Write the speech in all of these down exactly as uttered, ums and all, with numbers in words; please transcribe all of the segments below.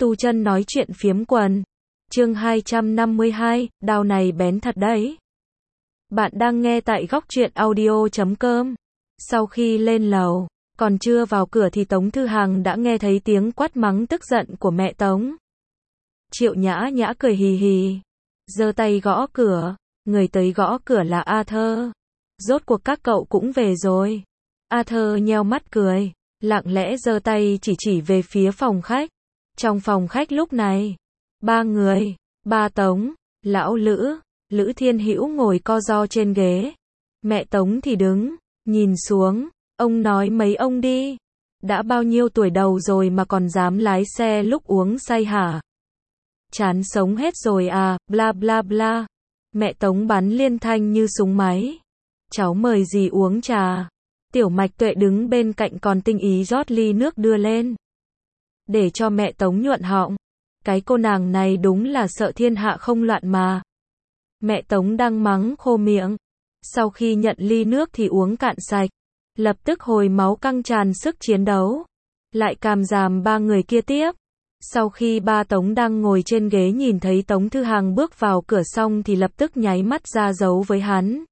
Tu Chân nói chuyện phiếm quần. Chương hai trăm năm mươi hai, đao này bén thật đấy. Bạn đang nghe tại góc truyện audio chấm com. Sau khi lên lầu, còn chưa vào cửa thì Tống Thư Hằng đã nghe thấy tiếng quát mắng tức giận của mẹ Tống. Triệu Nhã Nhã cười hì hì, giơ tay gõ cửa. Người tới gõ cửa là A Thơ. Rốt cuộc các cậu cũng về rồi. A Thơ nheo mắt cười, lặng lẽ giơ tay chỉ chỉ về phía phòng khách. Trong phòng khách lúc này, ba người, ba Tống, lão Lữ, Lữ Thiên Hữu ngồi co ro trên ghế. Mẹ Tống thì đứng, nhìn xuống, ông nói mấy ông đi. Đã bao nhiêu tuổi đầu rồi mà còn dám lái xe lúc uống say hả? Chán sống hết rồi à, bla bla bla. Mẹ Tống bắn liên thanh như súng máy. Cháu mời dì uống trà. Tiểu Mạch Tuệ đứng bên cạnh còn tinh ý rót ly nước đưa lên. Để cho mẹ Tống nhuận họng. Cái cô nàng này đúng là sợ thiên hạ không loạn mà. Mẹ Tống đang mắng khô miệng. Sau khi nhận ly nước thì uống cạn sạch. Lập tức hồi máu căng tràn sức chiến đấu. Lại càm ràm ba người kia tiếp. Sau khi ba Tống đang ngồi trên ghế nhìn thấy Tống Thư Hằng bước vào cửa xong thì lập tức nháy mắt ra dấu với hắn.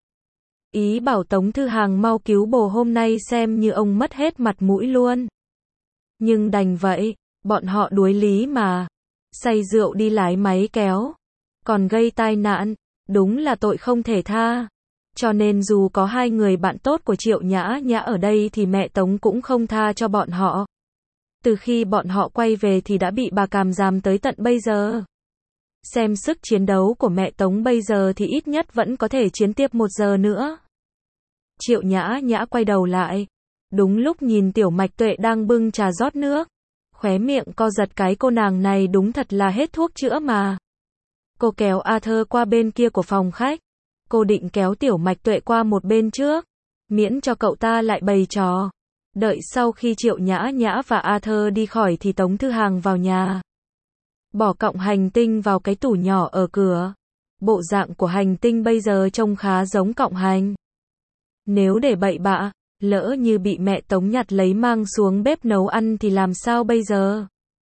Ý bảo Tống Thư Hằng mau cứu bồ, hôm nay xem như ông mất hết mặt mũi luôn. Nhưng đành vậy, bọn họ đuối lý mà. Say rượu đi lái máy kéo. Còn gây tai nạn, đúng là tội không thể tha. Cho nên dù có hai người bạn tốt của Triệu Nhã Nhã ở đây thì mẹ Tống cũng không tha cho bọn họ. Từ khi bọn họ quay về thì đã bị bà càm ràm tới tận bây giờ. Xem sức chiến đấu của mẹ Tống bây giờ thì ít nhất vẫn có thể chiến tiếp một giờ nữa. Triệu Nhã Nhã quay đầu lại. Đúng lúc nhìn Tiểu Mạch Tuệ đang bưng trà rót nước. Khóe miệng co giật, cái cô nàng này đúng thật là hết thuốc chữa mà. Cô kéo A Thơ qua bên kia của phòng khách. Cô định kéo Tiểu Mạch Tuệ qua một bên trước. Miễn cho cậu ta lại bày trò. Đợi sau khi Triệu Nhã Nhã và A Thơ đi khỏi thì Tống Thư Hằng vào nhà. Bỏ cọng hành tinh vào cái tủ nhỏ ở cửa. Bộ dạng của hành tinh bây giờ trông khá giống cọng hành. Nếu để bậy bạ, lỡ như bị mẹ Tống nhặt lấy mang xuống bếp nấu ăn thì làm sao bây giờ?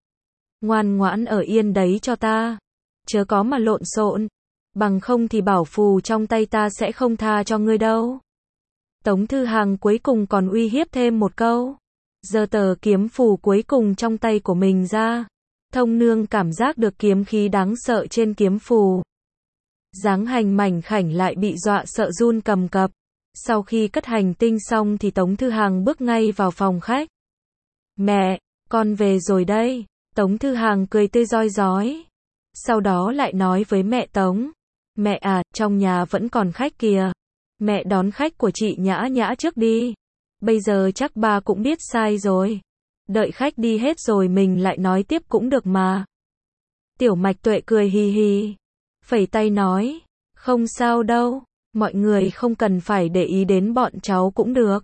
Ngoan ngoãn ở yên đấy cho ta. Chớ có mà lộn xộn. Bằng không thì bảo phù trong tay ta sẽ không tha cho ngươi đâu. Tống Thư Hằng cuối cùng còn uy hiếp thêm một câu. Giơ tờ kiếm phù cuối cùng trong tay của mình ra. Thông nương cảm giác được kiếm khí đáng sợ trên kiếm phù. Dáng hành mảnh khảnh lại bị dọa sợ run cầm cập. Sau khi cất hành tinh xong thì Tống Thư Hằng bước ngay vào phòng khách. Mẹ, con về rồi đây. Tống Thư Hằng cười tươi rói rói. Sau đó lại nói với mẹ Tống. Mẹ à, trong nhà vẫn còn khách kìa. Mẹ đón khách của chị Nhã Nhã trước đi. Bây giờ chắc ba cũng biết sai rồi. Đợi khách đi hết rồi mình lại nói tiếp cũng được mà. Tiểu Mạch Tuệ cười hì hì. Phẩy tay nói. Không sao đâu. Mọi người không cần phải để ý đến bọn cháu cũng được.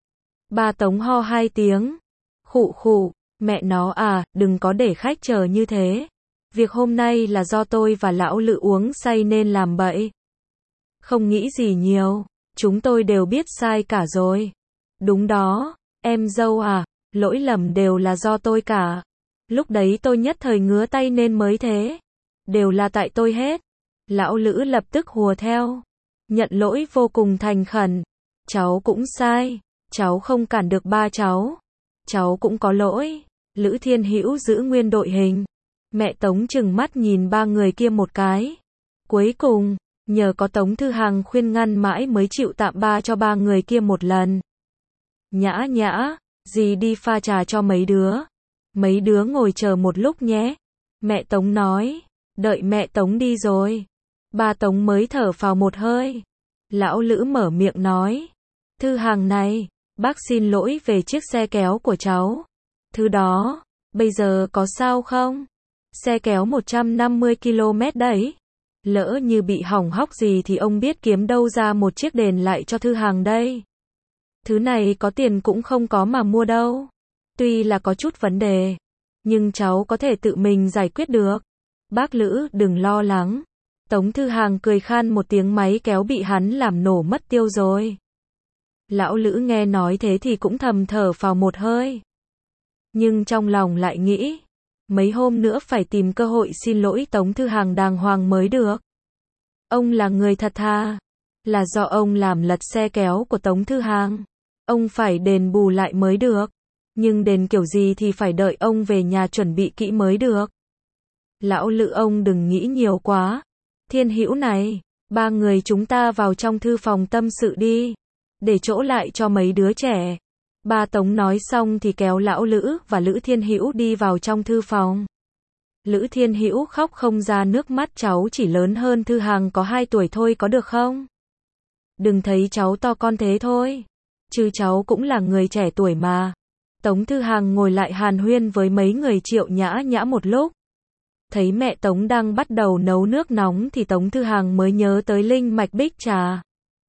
Ba Tống ho hai tiếng. Khụ khụ. Mẹ nó à, đừng có để khách chờ như thế. Việc hôm nay là do tôi và lão Lự uống say nên làm bậy. Không nghĩ gì nhiều. Chúng tôi đều biết sai cả rồi. Đúng đó. Em dâu à, lỗi lầm đều là do tôi cả. Lúc đấy tôi nhất thời ngứa tay nên mới thế. Đều là tại tôi hết. Lão Lữ lập tức hùa theo. Nhận lỗi vô cùng thành khẩn. Cháu cũng sai. Cháu không cản được ba cháu. Cháu cũng có lỗi. Lữ Thiên Hữu giữ nguyên đội hình. Mẹ Tống trừng mắt nhìn ba người kia một cái. Cuối cùng, nhờ có Tống Thư Hằng khuyên ngăn mãi mới chịu tạm ba cho ba người kia một lần. Nhã Nhã, dì đi pha trà cho mấy đứa. Mấy đứa ngồi chờ một lúc nhé. Mẹ Tống nói. Đợi mẹ Tống đi rồi. Ba Tống mới thở phào một hơi. Lão Lữ mở miệng nói. Thư Hằng này, bác xin lỗi về chiếc xe kéo của cháu. Thứ đó, bây giờ có sao không? Xe kéo một trăm năm mươi ki lô mét đấy. Lỡ như bị hỏng hóc gì thì ông biết kiếm đâu ra một chiếc đền lại cho Thư Hằng đây. Thứ này có tiền cũng không có mà mua đâu. Tuy là có chút vấn đề, nhưng cháu có thể tự mình giải quyết được. Bác Lữ đừng lo lắng. Tống Thư Hằng cười khan một tiếng, máy kéo bị hắn làm nổ mất tiêu rồi. Lão Lữ nghe nói thế thì cũng thầm thở phào một hơi. Nhưng trong lòng lại nghĩ, mấy hôm nữa phải tìm cơ hội xin lỗi Tống Thư Hàng đàng hoàng mới được. Ông là người thật thà, là do ông làm lật xe kéo của Tống Thư Hàng. Ông phải đền bù lại mới được. Nhưng đền kiểu gì thì phải đợi ông về nhà chuẩn bị kỹ mới được. Lão Lữ ông đừng nghĩ nhiều quá. Thiên Hữu này, ba người chúng ta vào trong thư phòng tâm sự đi. Để chỗ lại cho mấy đứa trẻ. Ba Tống nói xong thì kéo Lão Lữ và Lữ Thiên Hữu đi vào trong thư phòng. Lữ Thiên Hữu khóc không ra nước mắt, cháu chỉ lớn hơn Thư Hàng có hai tuổi thôi có được không? Đừng thấy cháu to con thế thôi. Chứ cháu cũng là người trẻ tuổi mà. Tống Thư Hàng ngồi lại hàn huyên với mấy người Triệu Nhã Nhã một lúc. Thấy mẹ Tống đang bắt đầu nấu nước nóng thì Tống Thư Hàng mới nhớ tới linh mạch bích trà.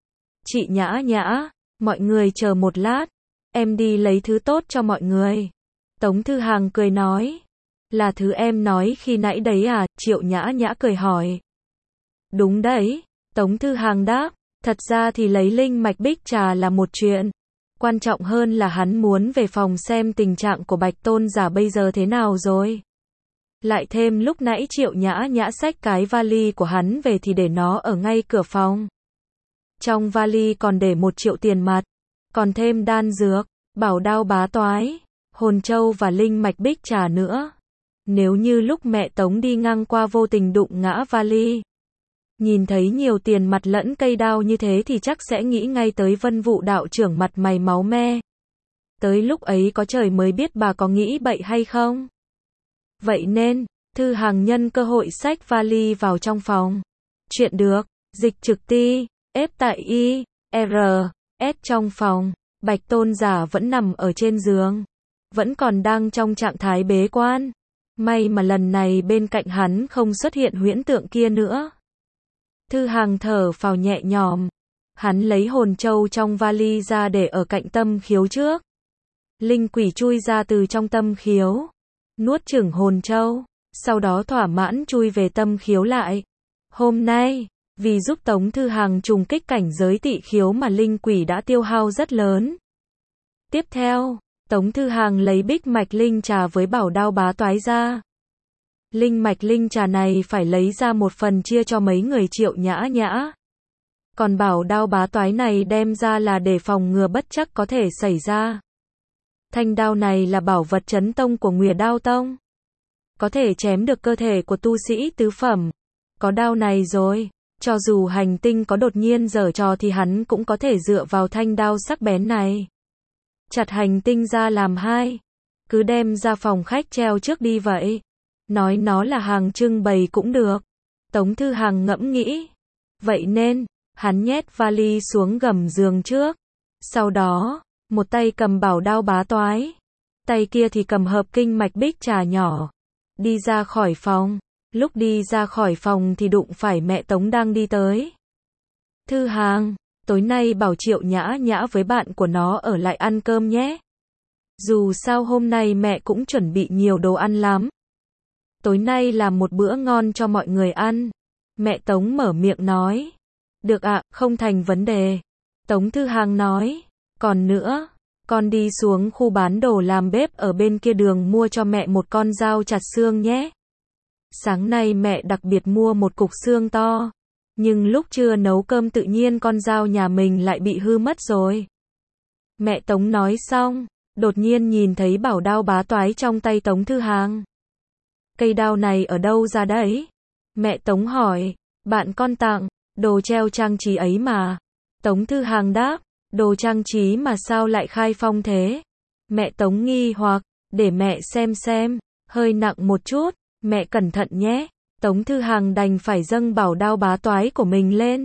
Chị Nhã Nhã, mọi người chờ một lát. Em đi lấy thứ tốt cho mọi người. Tống Thư Hàng cười nói. Là thứ em nói khi nãy đấy à? Triệu Nhã Nhã cười hỏi. Đúng đấy. Tống Thư Hàng đáp. Thật ra thì lấy linh mạch bích trà là một chuyện. Quan trọng hơn là hắn muốn về phòng xem tình trạng của Bạch Tôn giả bây giờ thế nào rồi. Lại thêm lúc nãy Triệu Nhã Nhã xách cái vali của hắn về thì để nó ở ngay cửa phòng. Trong vali còn để một triệu tiền mặt. Còn thêm đan dược, bảo đao bá toái, hồn châu và linh mạch bích trà nữa. Nếu như lúc mẹ Tống đi ngang qua vô tình đụng ngã vali, nhìn thấy nhiều tiền mặt lẫn cây đao như thế thì chắc sẽ nghĩ ngay tới Vân Vũ đạo trưởng mặt mày máu me. Tới lúc ấy có trời mới biết bà có nghĩ bậy hay không. Vậy nên, Thư Hàng nhân cơ hội xách vali vào trong phòng. Chuyện được, dịch trực ti, ép tại I, R, S trong phòng. Bạch Tôn giả vẫn nằm ở trên giường. Vẫn còn đang trong trạng thái bế quan. May mà lần này bên cạnh hắn không xuất hiện huyễn tượng kia nữa. Thư Hàng thở phào nhẹ nhõm. Hắn lấy hồn châu trong vali ra để ở cạnh tâm khiếu trước. Linh quỷ chui ra từ trong tâm khiếu. Nuốt chửng hồn châu. Sau đó thỏa mãn chui về tâm khiếu lại. Hôm nay, vì giúp Tống Thư Hàng trùng kích cảnh giới tị khiếu mà linh quỷ đã tiêu hao rất lớn. Tiếp theo, Tống Thư Hàng lấy bích mạch linh trà với bảo đao bá toái ra. Linh mạch linh trà này phải lấy ra một phần chia cho mấy người Triệu Nhã Nhã. Còn bảo đao bá toái này đem ra là để phòng ngừa bất trắc có thể xảy ra. Thanh đao này là bảo vật chấn tông của Nguyệt Đao Tông. Có thể chém được cơ thể của tu sĩ tứ phẩm. Có đao này rồi, cho dù hành tinh có đột nhiên giở trò thì hắn cũng có thể dựa vào thanh đao sắc bén này. Chặt hành tinh ra làm hai. Cứ đem ra phòng khách treo trước đi vậy. Nói nó là hàng trưng bày cũng được. Tống Thư Hàng ngẫm nghĩ. Vậy nên, hắn nhét vali xuống gầm giường trước. Sau đó, một tay cầm bảo đao bá toái. Tay kia thì cầm hợp kinh mạch bích trà nhỏ. Đi ra khỏi phòng. Lúc đi ra khỏi phòng thì đụng phải mẹ Tống đang đi tới. Thư Hàng, tối nay bảo Triệu Nhã Nhã với bạn của nó ở lại ăn cơm nhé. Dù sao hôm nay mẹ cũng chuẩn bị nhiều đồ ăn lắm. Tối nay làm một bữa ngon cho mọi người ăn. Mẹ Tống mở miệng nói. Được ạ, không thành vấn đề. Tống Thư Hàng nói. Còn nữa, con đi xuống khu bán đồ làm bếp ở bên kia đường mua cho mẹ một con dao chặt xương nhé. Sáng nay mẹ đặc biệt mua một cục xương to. Nhưng lúc trưa nấu cơm tự nhiên con dao nhà mình lại bị hư mất rồi. Mẹ Tống nói xong, đột nhiên nhìn thấy bảo đao bá toái trong tay Tống Thư Hàng. Cây đao này ở đâu ra đấy? Mẹ Tống hỏi. Bạn con tặng, đồ treo trang trí ấy mà. Tống Thư Hàng đáp. Đồ trang trí mà sao lại khai phong thế? Mẹ Tống nghi hoặc, để mẹ xem xem, hơi nặng một chút, mẹ cẩn thận nhé. Tống Thư Hàng đành phải dâng bảo đao bá toái của mình lên.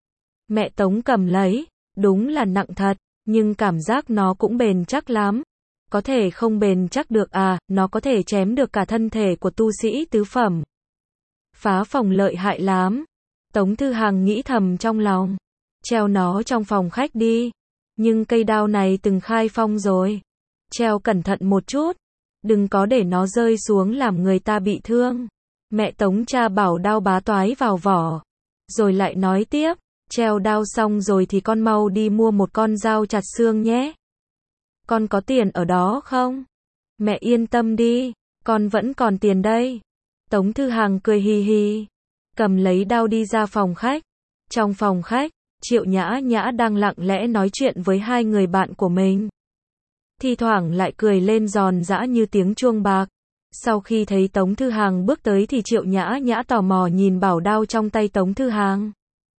Mẹ Tống cầm lấy, đúng là nặng thật, nhưng cảm giác nó cũng bền chắc lắm. Có thể không bền chắc được à, nó có thể chém được cả thân thể của tu sĩ tứ phẩm. Phá phòng lợi hại lắm. Tống Thư Hàng nghĩ thầm trong lòng. Treo nó trong phòng khách đi. Nhưng cây đao này từng khai phong rồi. Treo cẩn thận một chút. Đừng có để nó rơi xuống làm người ta bị thương. Mẹ Tống tra bảo đao bá toái vào vỏ. Rồi lại nói tiếp. Treo đao xong rồi thì con mau đi mua một con dao chặt xương nhé. Con có tiền ở đó không? Mẹ yên tâm đi. Con vẫn còn tiền đây. Tống Thư Hằng cười hì hì, cầm lấy đao đi ra phòng khách. Trong phòng khách, Triệu Nhã Nhã đang lặng lẽ nói chuyện với hai người bạn của mình. Thi thoảng lại cười lên giòn giã như tiếng chuông bạc. Sau khi thấy Tống Thư Hằng bước tới thì Triệu Nhã Nhã tò mò nhìn bảo đao trong tay Tống Thư Hằng.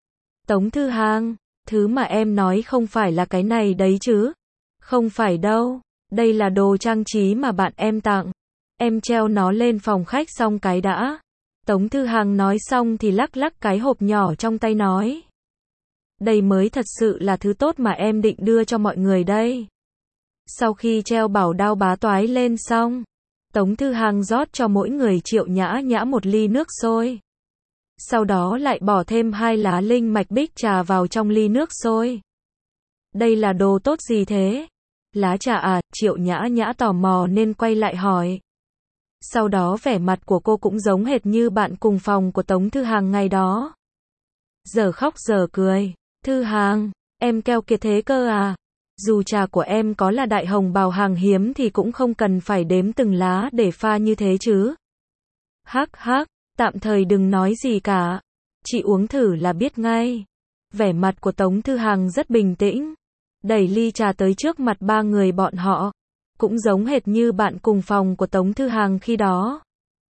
Tống Thư Hằng, thứ mà em nói không phải là cái này đấy chứ? Không phải đâu, đây là đồ trang trí mà bạn em tặng. Em treo nó lên phòng khách xong cái đã. Tống Thư Hằng nói xong thì lắc lắc cái hộp nhỏ trong tay nói. Đây mới thật sự là thứ tốt mà em định đưa cho mọi người đây. Sau khi treo bảo đao bá toái lên xong, Tống Thư Hằng rót cho mỗi người Triệu Nhã Nhã một ly nước sôi. Sau đó lại bỏ thêm hai lá linh mạch bích trà vào trong ly nước sôi. Đây là đồ tốt gì thế? Lá trà à? Triệu Nhã Nhã tò mò nên quay lại hỏi. Sau đó vẻ mặt của cô cũng giống hệt như bạn cùng phòng của Tống Thư Hằng ngày đó. Giờ khóc giờ cười. Thư Hằng, em keo kiệt thế cơ à? Dù trà của em có là đại hồng bào hàng hiếm thì cũng không cần phải đếm từng lá để pha như thế chứ. Hắc hắc, tạm thời đừng nói gì cả. Chị uống thử là biết ngay. Vẻ mặt của Tống Thư Hằng rất bình tĩnh. Đẩy ly trà tới trước mặt ba người bọn họ. Cũng giống hệt như bạn cùng phòng của Tống Thư Hằng khi đó.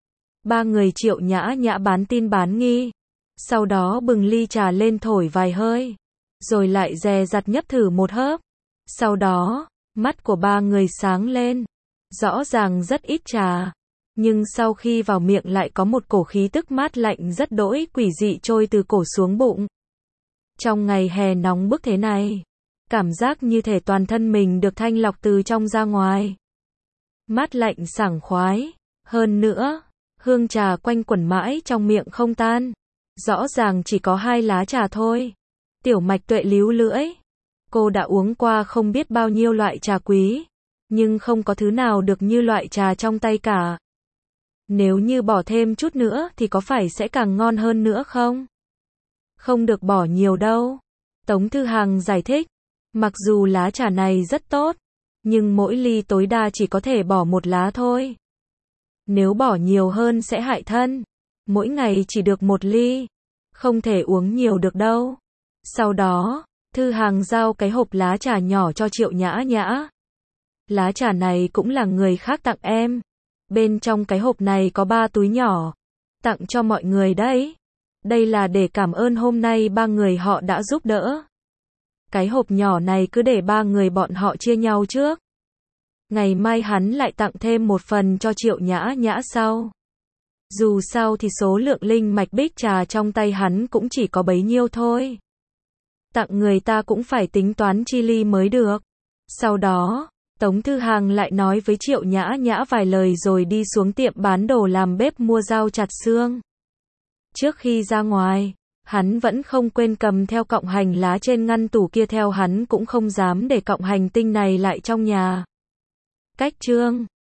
Ba người Triệu Nhã Nhã bán tin bán nghi. Sau đó bừng ly trà lên thổi vài hơi. Rồi lại dè dặt nhấp thử một hớp. Sau đó, mắt của ba người sáng lên. Rõ ràng rất ít trà. Nhưng sau khi vào miệng lại có một cổ khí tức mát lạnh rất đỗi quỷ dị trôi từ cổ xuống bụng. Trong ngày hè nóng bức thế này, cảm giác như thể toàn thân mình được thanh lọc từ trong ra ngoài. Mát lạnh sảng khoái. Hơn nữa, hương trà quanh quẩn mãi trong miệng không tan. Rõ ràng chỉ có hai lá trà thôi. Tiểu Mạch Tuệ líu lưỡi. Cô đã uống qua không biết bao nhiêu loại trà quý, nhưng không có thứ nào được như loại trà trong tay cả. Nếu như bỏ thêm chút nữa thì có phải sẽ càng ngon hơn nữa không? Không được bỏ nhiều đâu. Tống Thư Hằng giải thích. Mặc dù lá trà này rất tốt, nhưng mỗi ly tối đa chỉ có thể bỏ một lá thôi. Nếu bỏ nhiều hơn sẽ hại thân. Mỗi ngày chỉ được một ly. Không thể uống nhiều được đâu. Sau đó, Thư Hằng giao cái hộp lá trà nhỏ cho Triệu Nhã Nhã. Lá trà này cũng là người khác tặng em. Bên trong cái hộp này có ba túi nhỏ. Tặng cho mọi người đấy. Đây là để cảm ơn hôm nay ba người họ đã giúp đỡ. Cái hộp nhỏ này cứ để ba người bọn họ chia nhau trước. Ngày mai hắn lại tặng thêm một phần cho Triệu Nhã Nhã sau. Dù sao thì số lượng linh mạch bích trà trong tay hắn cũng chỉ có bấy nhiêu thôi. Tặng người ta cũng phải tính toán chi ly mới được. Sau đó, Tống Thư Hằng lại nói với Triệu Nhã Nhã vài lời rồi đi xuống tiệm bán đồ làm bếp mua dao chặt xương. Trước khi ra ngoài, hắn vẫn không quên cầm theo cọng hành lá trên ngăn tủ kia theo hắn cũng không dám để cọng hành tinh này lại trong nhà. Cách chương